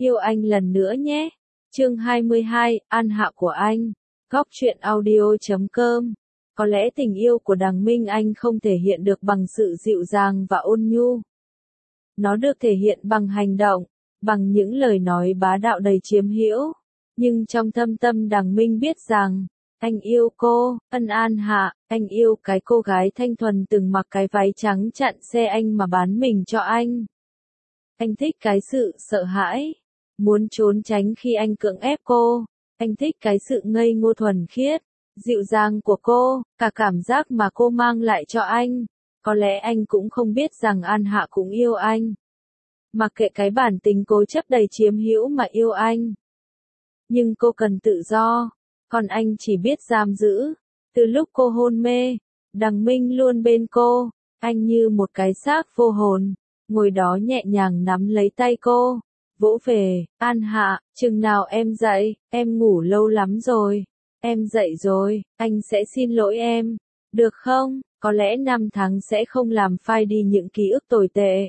Yêu anh lần nữa nhé. Chương 22, An Hạ của anh. Góc truyện audio.com. Có lẽ tình yêu của Đằng Minh Anh không thể hiện được bằng sự dịu dàng và ôn nhu. Nó được thể hiện bằng hành động, bằng những lời nói bá đạo đầy chiếm hữu. Nhưng trong thâm tâm Đằng Minh biết rằng, anh yêu cô, An Hạ, anh yêu cái cô gái thanh thuần từng mặc cái váy trắng chặn xe anh mà bán mình cho anh. Anh thích cái sự sợ hãi, muốn trốn tránh khi anh cưỡng ép cô. Anh thích cái sự ngây ngô thuần khiết, dịu dàng của cô, cả cảm giác mà cô mang lại cho anh. Có lẽ anh cũng không biết rằng An Hạ cũng yêu anh. Mặc kệ cái bản tính cố chấp đầy chiếm hữu mà yêu anh. Nhưng cô cần tự do, còn anh chỉ biết giam giữ. Từ lúc cô hôn mê, Đằng Minh luôn bên cô, anh như một cái xác vô hồn, ngồi đó nhẹ nhàng nắm lấy tay cô, vỗ về, An Hạ, chừng nào em dậy, em ngủ lâu lắm rồi, em dậy rồi, anh sẽ xin lỗi em, được không? Có lẽ 5 tháng sẽ không làm phai đi những ký ức tồi tệ.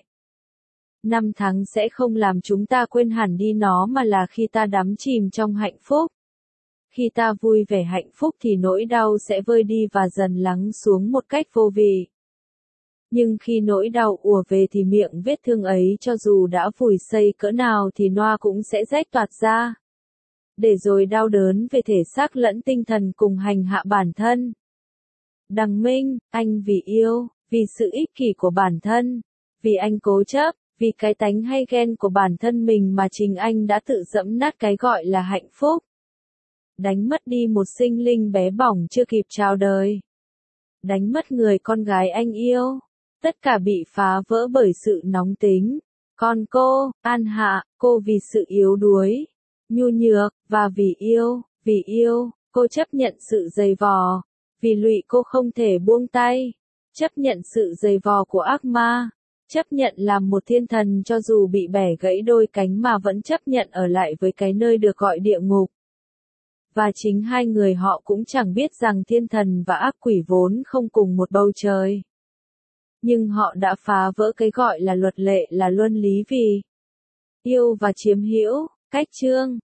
5 tháng sẽ không làm chúng ta quên hẳn đi nó mà là khi ta đắm chìm trong hạnh phúc. Khi ta vui vẻ hạnh phúc thì nỗi đau sẽ vơi đi và dần lắng xuống một cách vô vị. Nhưng khi nỗi đau ùa về thì miệng vết thương ấy cho dù đã vùi xây cỡ nào thì noa cũng sẽ rách toạc ra. Để rồi đau đớn về thể xác lẫn tinh thần cùng hành hạ bản thân. Đằng Minh, anh vì yêu, vì sự ích kỷ của bản thân, vì anh cố chấp, vì cái tánh hay ghen của bản thân mình mà chính anh đã tự dẫm nát cái gọi là hạnh phúc. Đánh mất đi một sinh linh bé bỏng chưa kịp chào đời. Đánh mất người con gái anh yêu. Tất cả bị phá vỡ bởi sự nóng tính. Còn cô, An Hạ, cô vì sự yếu đuối, nhu nhược, và vì yêu, cô chấp nhận sự dày vò. Vì lụy cô không thể buông tay. Chấp nhận sự dày vò của ác ma. Chấp nhận làm một thiên thần cho dù bị bẻ gãy đôi cánh mà vẫn chấp nhận ở lại với cái nơi được gọi địa ngục. Và chính hai người họ cũng chẳng biết rằng thiên thần và ác quỷ vốn không cùng một bầu trời. Nhưng họ đã phá vỡ cái gọi là luật lệ là luân lý vì yêu và chiếm hữu. Cách chương